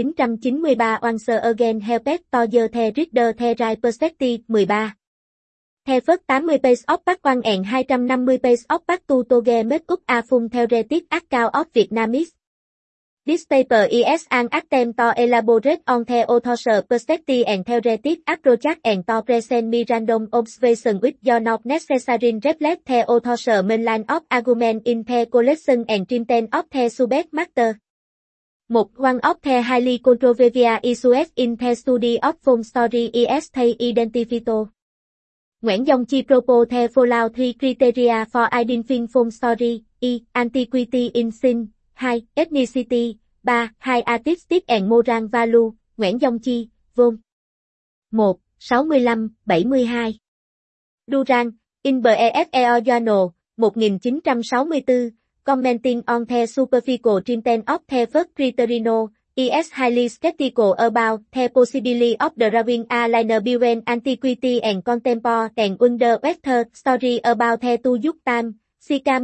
1993 once again helped to the reader the right perspective. 13. The first 80 pages of Part 1 and 250 pages of Part 2 together make up a full theoretic account of Vietnamese. This paper is an attempt to elaborate on the author's perspective and theoretic approach and to present me random observations which do not necessarily reflect the author's main line of argument in the collection and content of the subject matter. Một One of the highly controversial issues in the study of film story is the identification. Nguyễn Dòng Chi propose the following three criteria for identifying film story: antiquity in scene, 2. Ethnicity, 3. High artistic and moral value. Nguyễn Dòng Chi, Vol. 1, 65-72. Durang, in BEFEO Journal, 1964, commenting on the superficial treatment of the first criterion, is highly skeptical about the possibility of drawing a line between antiquity and contemporary and whether story about the two youth time, circa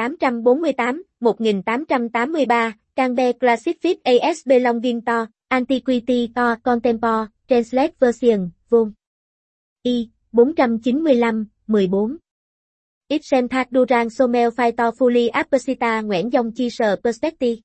1848-1883, can be classified as belonging to antiquity or contemporary, translate version, Vol. 495-14. Ibsen Thạc Durang Somel Phyto Fully Apposita Nguyễn Dòng Chi Sở Perspective.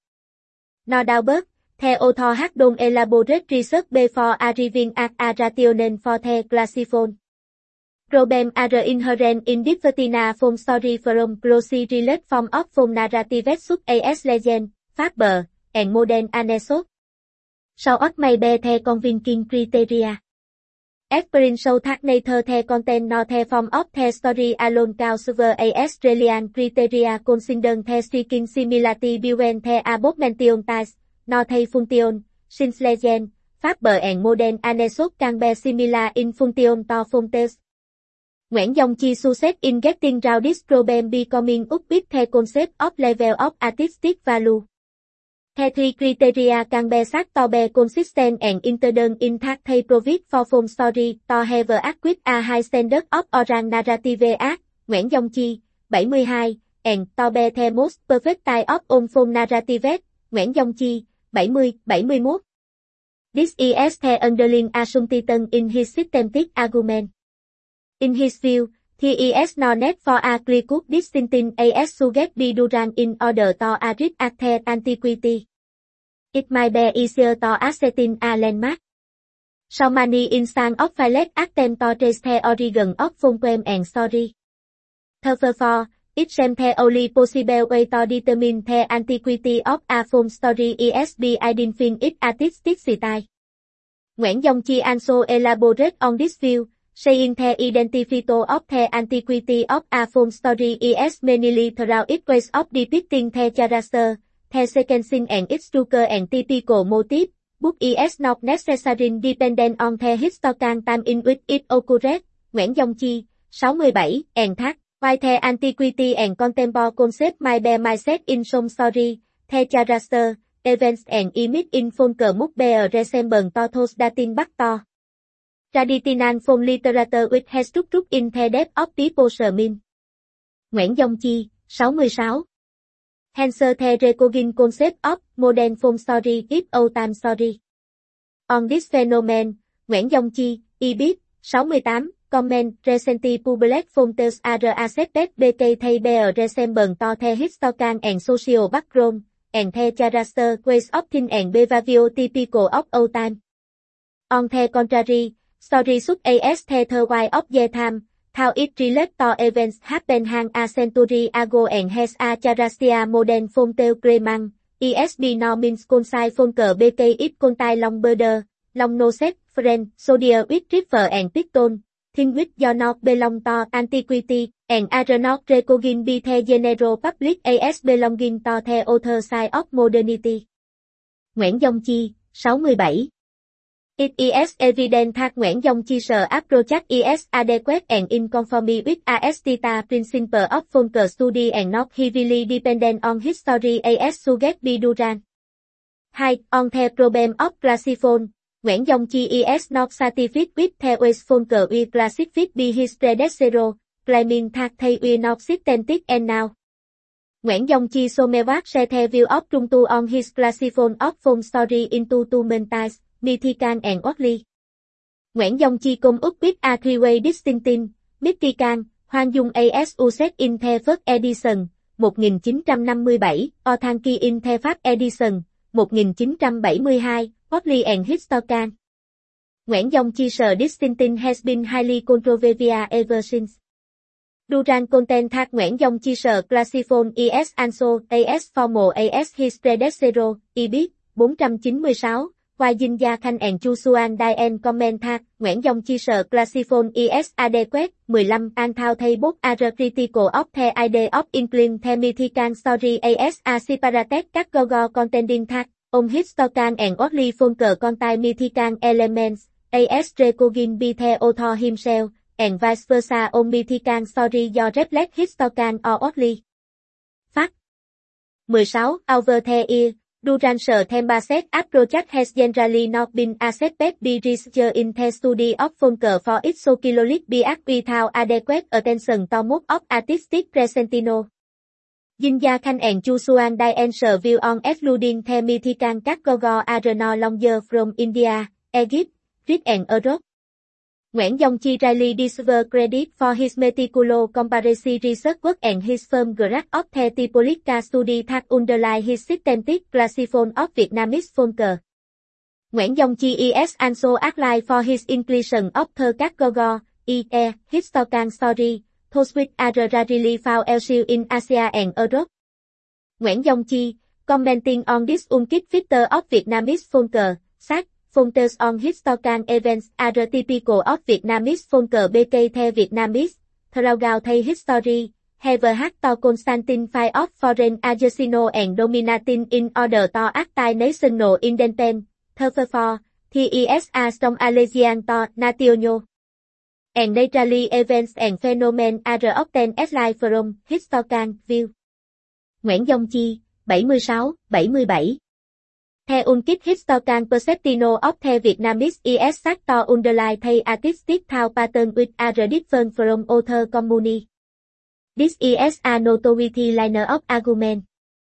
No doubt, the author has done elaborate research before arriving at a rationale for the classification. Problem are inherent in different form story from closely related form of form narrative such as legend, fable, and modern anecdote. So it may be the convincing criteria. Experience show that neither the content nor the form of the story alone can serve as Australian criteria considering the striking similarity between the above mentioned types, nor the function, since legend, fable and modern anecdote can be similar in function to fontes. Nguyễn Dòng Chi success in getting round this problem becoming up with the concept of level of artistic value. The three criteria can be set to be consistent and interdependent in that they provide for film story to have acquired a high standard of oral narrative art, Nguyễn Dòng Chi, 72, and to be the most perfect type of on-film narrative, Nguyễn Dòng Chi, 70, 71. This is the underlying assumption in his systematic argument. In his view, there is no need for a clear-cut distinction as suggest by Durang in order to arrive at the antiquity. It might be easier to ascertain a landmark. So many instances of failed attempt to trace the origin of film poem and story. Therefore, it seems the only possible way to determine the antiquity of a film story is by identifying its artistic style. Nguyễn Dòng Chi also elaborate on this view, saying the identification of the antiquity of a film story is mainly through its ways of depicting the character, the sequencing and its structure and typical motif, but is not necessarily dependent on the historical time in which it occurred. Nguyễn Dòng Chi, 67, and that, while the antiquity and contemporary concept might be mindset in some story, the character, events and image in folk must be resemble to those dating back to traditional film literature which has structured in the depth of people's mind. Nguyễn Dòng Chi, 66. Hence the recognition concept of modern film story is old-time story. On this phenomenon, Nguyễn Dòng Chi, Ibid, 68, comment recently published fonts are accepted because they bear resemble to the historical and social background, and the character ways of thinking and behavior typical of old time. On the contrary, story such as the third wife of the time, how it relates to events happened a century ago and has a character modern from the Clement, ESB no means concise funker BK it contain long border, long no set, friend, soldier with river and piston, thing which do not belong to antiquity, and are not recognized by the general public as belonging to the other side of modernity. Nguyễn Dòng Chi, 67. It is evident that Nguyễn Dòng Chi approach is adequate and in conformity with aesthetic principle of folk study and not heavily dependent on history as suggested by Durang. 2. On the problem of classification, Nguyễn Dòng Chi is not satisfied with the ways folk we classified by his predecessor, claiming that they were not systematic and now. Nguyễn Dòng Chi somewhat share the view of Trung Tu on his classification of film story into two main types, mythical and worldly. Nguyễn Dòng Chi come up with a three-way distinction, mythical, Hoàng Dung as used in the first edition, 1957, Authentic in the first edition, 1972, worldly and historical. Nguyễn Dòng Chi's distinction has been highly controversial ever since. Durang content that Nguyễn Dòng Chi's classification is also as formal as his predecessor, Ibid, 496, Hoa Dinh Gia Khanh and Chu Xuan Dien Comment Thác, Nguyễn Dông Chi Sở Classiphone ISAD Quét, 15 An Thao Thay Bốt AR Critical of The ID of Inclin The Mythical Story ASA Separated Các Gogo Contending Thác, Ông Histocan and Oddly Funker Contai Mythical Elements, AS Recogin Be The Author Himself, and Vice Versa Ông Mythical Story Do Reflect Histocan or Oddly. Fact 16. Over the Ear, Durancer Tembaset Approach has generally not been accepted by researchers in the study of Funker for its psychological bias without adequate attention to most of artistic presentino. Dinh Gia Khanh and Chu Xuan Dien view on excluding the mythical category are no longer from India, Egypt, Greece and Europe. Nguyễn Dông Chi Riley deserves credit for his meticulous comparative research work and his firm grasp of the typological study that underlie his systematic classification of Vietnamese Funker. Nguyễn Dông Chi is also applied for his inclusion of the category, e. Historical story, those which are rarely found elsewhere in Asia and Europe. Nguyễn Dông Chi, commenting on this unique feature of Vietnamese Funker, said, Functors on historical events are typical of Vietnamese Funker BK The Vietnamese, throughout the history, have had to constantly fight off foreign aggression and dominating in order to act national independence, therefore, the is a strong allegiance to national. And naturally events and phenomena are often exiled from historical view. Nguyễn Dông Chi, 76, 77. The unique historical perception of the Vietnamese is such to underlie the artistic thought pattern which are different from other communities. This is a noteworthy line of argument.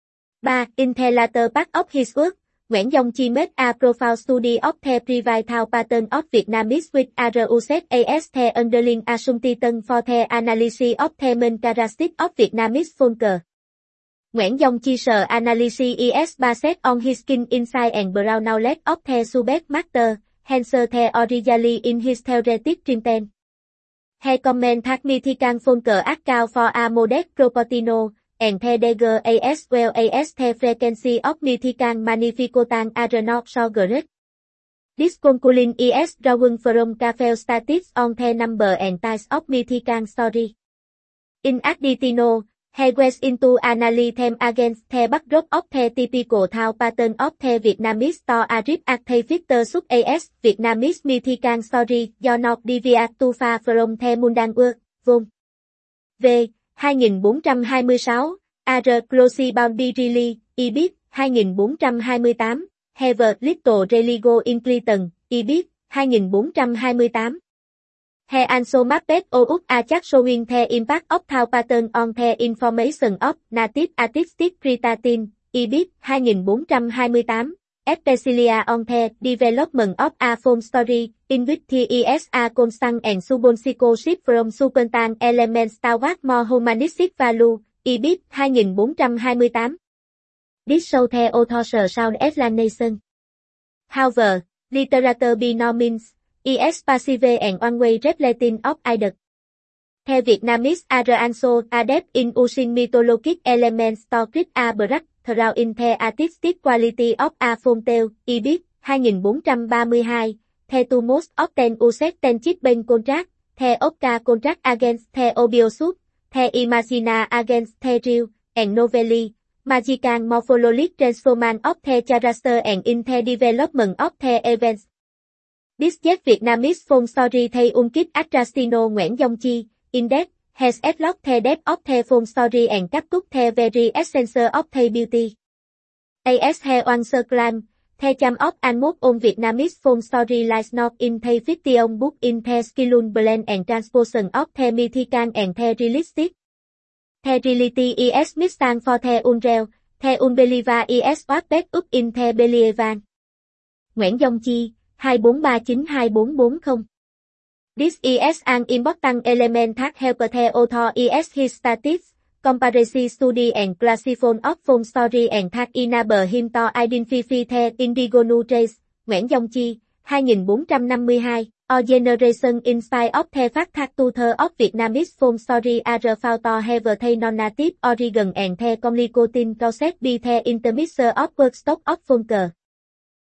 3. In the latter part of his work, Nguyễn Dông Chi made a profound study of the private thought pattern of Vietnamese which are used as the underlying assumption for the analysis of the main characteristics of Vietnamese Funker. Nguyễn Dông Chi analysis is based on his keen insight and broad knowledge of the subject matter, hence the originally in his theoretic treatment. He comment that mythical Funker account for a modest proportion, and the dagger as well as the frequency of mythical manifestation are not so great. This conclusion is drawn from careful statistics on the number and types of mythical story. In addition, he went into analyze them against the backdrop of the typical thought pattern of the Vietnamese story arrive at the figure such as Vietnamese mythical story do not deviate too far from the mundane world. Von. V. 2426, are closely boundary really, EBIT, 2428, have a little religo inclination, EBIT, 2428. He also mapped out a chart showing the impact of thought pattern on the information of native artistic creating, EBIT, 2428, especially on the development of a form story, in which there is a constant and substantial shift from supernatural elements toward more humanistic value, EBIT, 2428. This shows the author's sound explanation. However, literature by no means is passive and one-way reflecting of either. The Vietnamese are also adept in using mythologic elements to create a breakthrough in the artistic quality of a fontaine, EBIT, 2432, the two most often used tension contract, the Oscar contract against the obvious, the imagina against the real, and novelly, magical morphologic transformation of the character and in the development of the events. This yet Vietnamese form story the unique attractino Nguyễn Dông Chi, index, has exlocked the depth of the form story and captured the very essence of the beauty. As he once claimed, the charm of and most on Vietnamese form story lies not in the fiction book in the skillful blend and transposition of the mythical and the realistic. The reality is missing for the unreal, the unbeliever is wrapped up in the believable. Nguyễn Dông Chi 24392440. This is an important element that helps the author is his statistics, comparative study and classification of form story and that enable him to identify the indigenous traits. Nguyễn Dông Chi, 2452, or generation in spite of the fact that two-thirds of Vietnamese form story are found to have the non-native origin and the complicating process by the intermixture of workstock of Funker.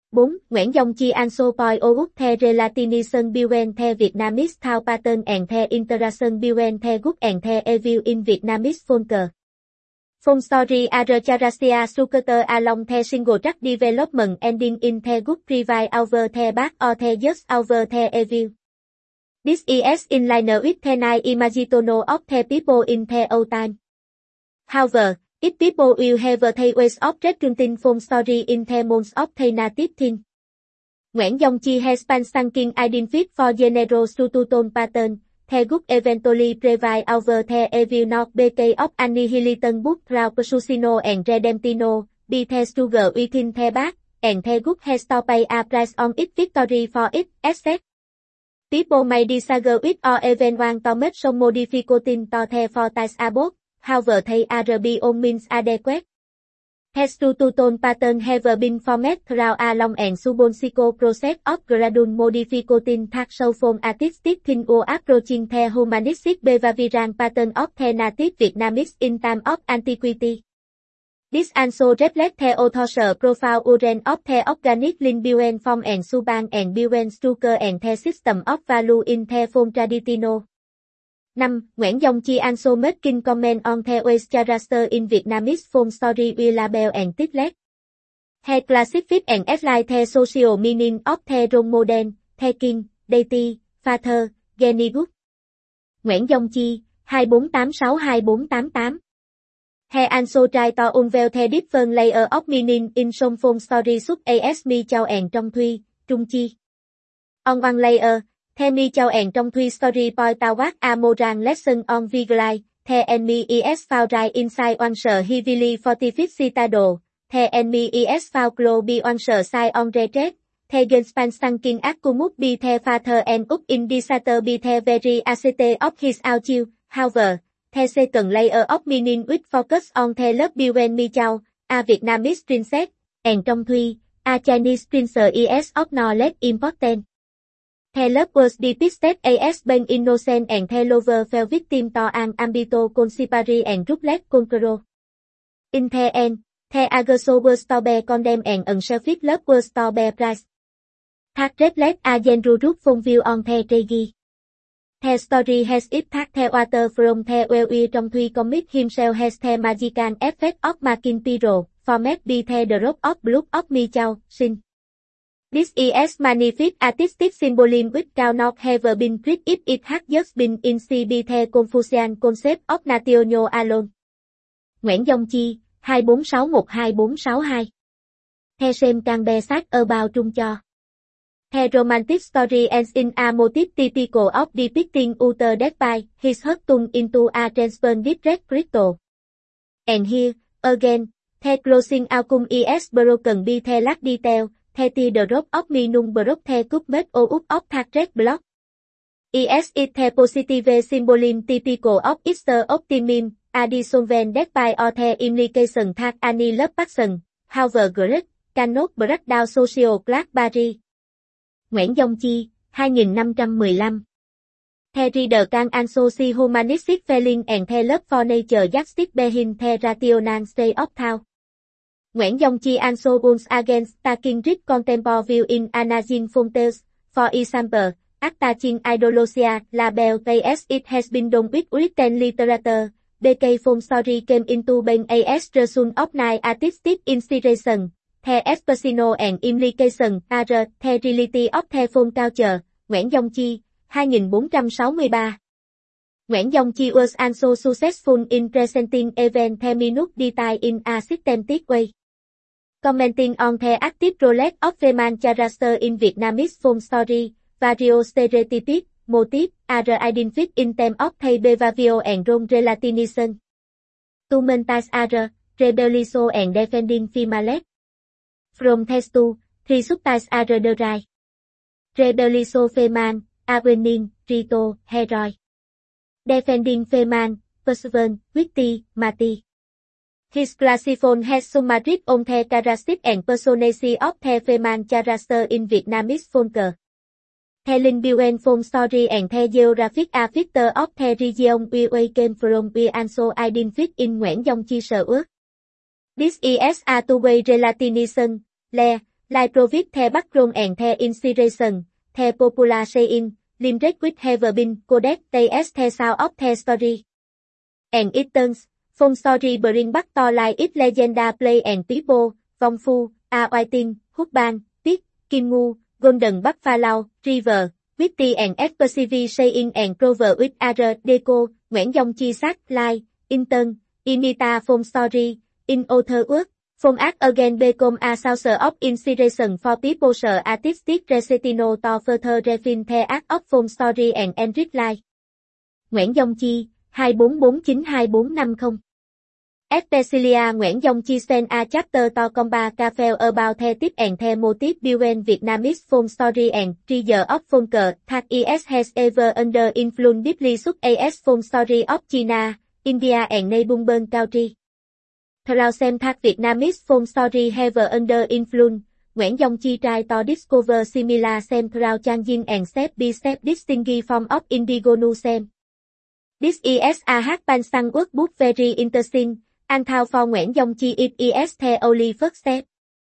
4. Nguyễn Dông Chi Also Poi Ouk The Relatination Buen The Vietnamese Thao Pattern and The Interaction Buen The Good and The Evil in Vietnamese Folker. Phone Story Archarasia Sukater Along The Single Track Development Ending in The Good Provide Over The Back or The Just Over The Evil. This is in line with the night imagitono of the people in the old time. However, if people will have the ways of recounting phone story in the months of the native thing. Nguyễn Dông Chi has been thanking identified for general sututon pattern, the good eventually provide over the evil not BK of annihilation book round Susino and Redemptino, be the sugar within the back, and the good has to pay a price on its victory for its asset. People may disagree with or even want to make some modificating to the forties above, however they are on means adequate. Has two-tone pattern have been formed throughout a long and subsequent process of gradual modificating that show from artistic thing or approaching the humanistic behavioral pattern of the native Vietnamese in time of antiquity. This also reflects the author's profile urine of the organic link between form and substance and between structure and the system of value in the form traditional. 5. Nguyễn Dông Chi also making comment on the ways character in Vietnamese phone story with label and title. He classified and outlined the social meaning of the role model, the king, deity, father, genius. Nguyễn Dông Chi, 24862488. He also tried to unveil the different layer of meaning in some phone stories such as Mi Châu and Trong Thuy, Trung Chi. On one layer, the Mi Châu and Trong Thuy story point out a moral lesson on vigilance, the enemy is found right inside one's heavily fortified citadel, the enemy is found close beyond side on retreat, the Genspan King Akkumuk be the father and up in disaster be the very ascete of his outchill, however, the second layer of meaning with focus on the love between Mi Châu, a Vietnamese princess, and Trong Thuy, a Chinese princess is of no less important. The love was depicted as being innocent and the lover fell victim to an ambito conspiracy and ruthless conqueror. In the end, the aggression was to be condemned and unselfish love was to be prized. That reflects a general point view on the tragedy. The story has it that the author from the well Trong Thuy comic himself has the magical effect of making people formed by the drop of blood of Mi Châu, sin. This is manifest artistic symbolism which cannot have been treated if it had just been in the Confucian concept of national alone. Nguyễn Dông Chi, 24612462. The same can be said about Trung Cho. The romantic story ends in a motif typical of depicting utter death by his heart turned into a transparent red crystal. And here, again, the closing outcome is broken by the last detail. The teardrop of me nung broke the cup made of that red block. Is it the positive symbolism typical of Easter optimism, a dissolvent death by or the implication that any love passion, however great, cannot break down social class barrier. Nguyễn Dông Chi, 2515. The reader can also see humanistic feeling and the love for nature justice behind the rational state of thought. Nguyễn Dông Chi also guns against taking rich contemporary view in anaging fontes, for example, attaching ideologia label as it has been done with written literature, BK phone story came into being as result of night artistic inspiration, the expression and implication are the reality of the phone culture, Nguyễn Dông Chi, 2463. Nguyễn Dông Chi was also successful in presenting event the minute detail in a systematic way. Commenting on the active role of female characters in Vietnamese phone story, various stereotypes, motifs are identified in terms of the behavior and role relatination. Two main types are rebellion and defending females. From these two, three subtypes are derived. Rebellion female, awakening, rito, heroic. Defending female, perseverance, witty, matey. His classification has summarized on the characteristics and personality of the female character in Vietnamese folklore. The link between phone story and the geographic feature of the region we came from we also identified in Nguyễn Dông Chi's work. This is a two-way relatination, Lytrovic the background and the inspiration, the popular saying, Limerick with have been coded TS the sound of the story. And it turns, from story bring back to life it legenda play and people, Vong Phu, A Whiting, Hút Ban, Tiết, Kim Ngu, Golden Buffalo, River, Witty and Expressive saying and proverb with R. Deco, Nguyễn Dông Chi Sắc, Like, Intern, Imita from story, in author work, from act again become a source of inspiration for people artistic recitino to further refine the act of from story and enrich life. Nguyễn Dông Chi, 2449250. Especially Nguyễn Dông Chi spent a chapter to combat cafe about the tip and the motive behind Vietnamese film story and treasure of folklore that is has ever under influence deeply such as film story of China, India and neighboring country. Throughout xem that Vietnamese film story have under influence, Nguyễn Dông Chi try to discover similar xem throughout changing and step by step distinguished form of indigenous xem. This is a Hackpansang workbook very interesting, and how for Nguyễn Dông Chi it is the only first step.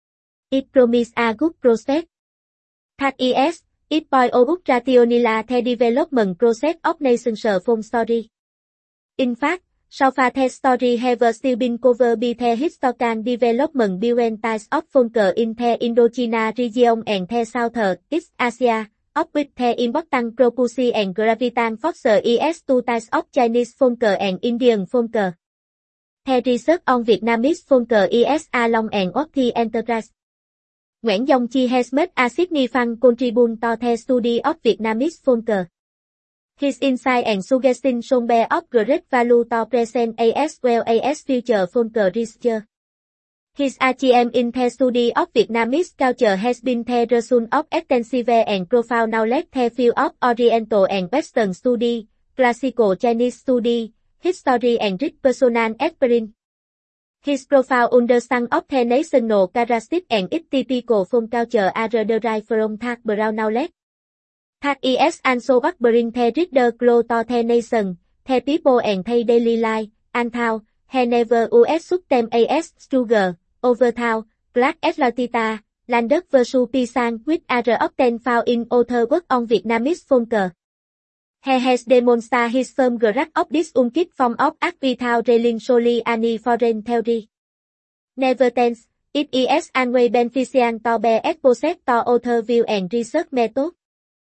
It promise a good prospect. That is, it point out rationally the development process of national film story. In fact, so far the story have still been covered by the historical development behind types of folklore in the Indochina region and the Southeast Asia, of which the important propulsion and gravitan force is two types of Chinese folklore and Indian folklore. The research on Vietnamese folklore is a long and worthy enterprise. Nguyễn Dông Chi has made a significant contribution to the study of Vietnamese folklore. His insight and suggestions should be of great value to present as well as future folklore research. His achievement in the study of Vietnamese culture has been the result of extensive and profound knowledge in the field of Oriental and Western study, classical Chinese study, history and rich personal experience. His profound understanding of the national characteristics and its typical folk culture are derived from that broad knowledge. That is also what bring the reader close to the nation, the people and the daily life, and how, he never us them as struggle, overthrow, class exploita, landed versus peasant which are often found in other work on Vietnamese folklore. He has demonstrated his firm grasp of this unkind form of art without relying solely on foreign theory. Nevertheless, it is always beneficial to be exposed to other view and research methods.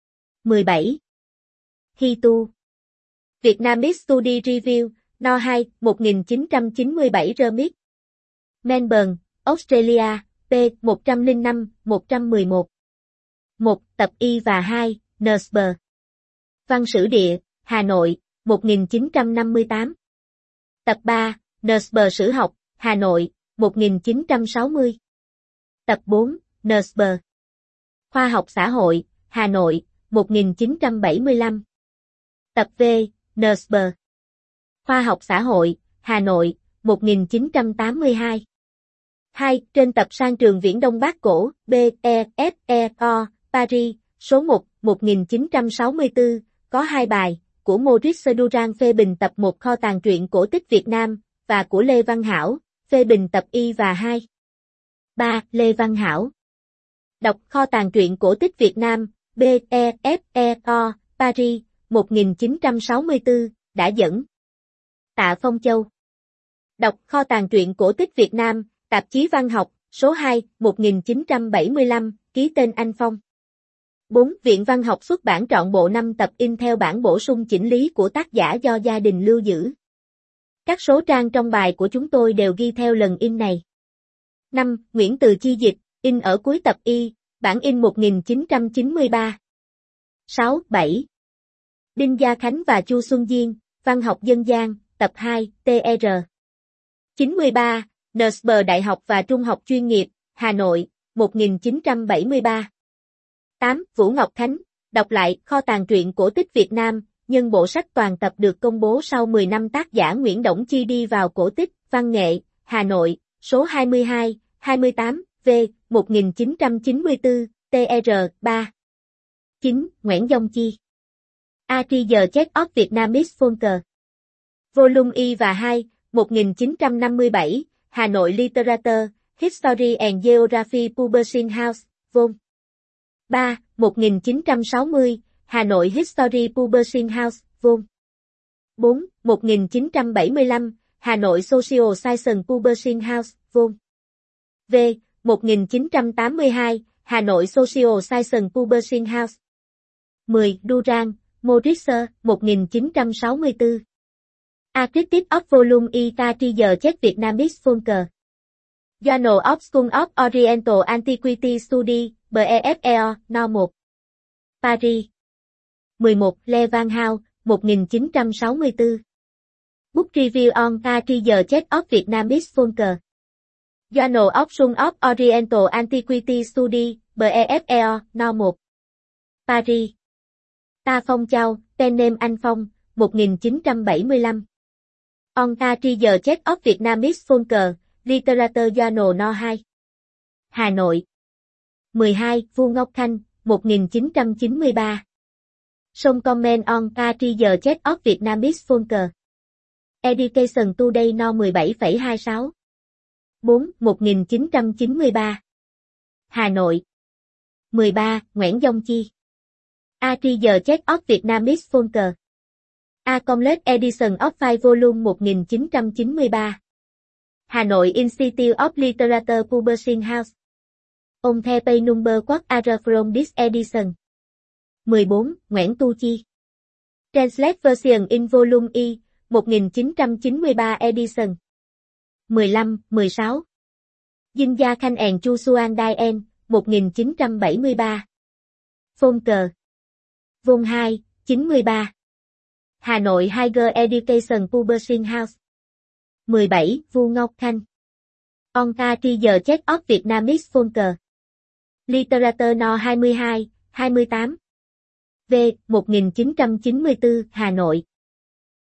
17. Hitu Vietnamese Study Review, No 2, 1997 Remix. Melbourne, Australia, p. 105, 111. 1. Tập Y và 2, Nussbaum. Văn sử địa, Hà Nội, 1958. Tập 3, Nussbaum sử học, Hà Nội, 1960. Tập 4, Nussbaum. Khoa học xã hội, Hà Nội, 1975. Tập V, Nussbaum. Khoa học xã hội, Hà Nội, 1982. 2. Trên tập Sang trường Viễn Đông Bắc Cổ, B.E.S.E.O. Paris, số 1, 1964, có 2 bài, của Maurice Durand phê bình tập 1 Kho tàng truyện cổ tích Việt Nam, và của Lê Văn Hảo, phê bình tập Y và 2. 3. Lê Văn Hảo. Đọc Kho tàng truyện cổ tích Việt Nam, B.E.S.E.O. Paris, 1964, đã dẫn. Tạ Phong Châu. Đọc Kho tàng truyện cổ tích Việt Nam, tạp chí văn học, số 2, 1975, ký tên Anh Phong. 4. Viện Văn học xuất bản trọn bộ 5 tập in theo bản bổ sung chỉnh lý của tác giả do gia đình lưu giữ. Các số trang trong bài của chúng tôi đều ghi theo lần in này. 5. Nguyễn Từ Chi dịch, in ở cuối tập Y, bản in 1993. 6. 7. Đinh Gia Khánh và Chu Xuân Diên, Văn học dân gian, tập 2, TR. 93. Nussbaum Đại học và Trung học chuyên nghiệp, Hà Nội, 1973. 8. Vũ Ngọc Khánh, đọc lại Kho tàng truyện cổ tích Việt Nam, nhân bộ sách toàn tập được công bố sau 10 năm tác giả Nguyễn Đổng Chi đi vào cổ tích, văn nghệ, Hà Nội, số 22, 28, v. 1994, TR, 3. 9. Nguyễn Dông Chi. A Treasure Check of Vietnamese Folklore. Volume Y và 2, 1957, Hà Nội Literature, History and Geography Publishing House, Vol. 3, 1960, Hà Nội History Publishing House, Vol. 4, 1975, Hà Nội Social Science Publishing House, Vol. V, 1982, Hà Nội Social Science Publishing House. 10. Durang, Maurice, 1964. Architive of Volume E. Cartier Czech Vietnamese Folker. Journal of School of Oriental Antiquity Study, BEFEO, No. 1. Paris. 11. Le Van Hao, 1964. Book Review on Cartier Czech of Vietnamese Folker. Journal of School of Oriental Antiquity Study, BEFEO, No. 1. Paris. Ta Phong Châu, Pen Name Anh Phong, 1975. On Cartier Czech of Vietnamese Folker, Literature Journal No. 2. Hà Nội. 12. Vu Ngọc Khanh, 1993. Some Comment on Cartier Czech of Vietnamese Folker. Education Today No. 17,26. 4. 1993. Hà Nội. 13. Nguyễn Dông Chi. Cartier Czech of Vietnamese Folker. A Complete Edition of Five Volume 1993. Hà Nội Institute of Literature Publishing House. On the page number what are from this edition. 14. Nguyễn Tu Chi. Translate version in volume E, 1993 edition. 15, 16. Dinh Gia Khanh and Chu Xuan Dien, 1973. Folker. Vol 2, 93. Hà Nội Higher Education Publishing House. 17. Vu Ngọc Khanh. On Cartier Czech of Vietnamese Folker. Literature No. 22, 28. V. 1994, Hà Nội.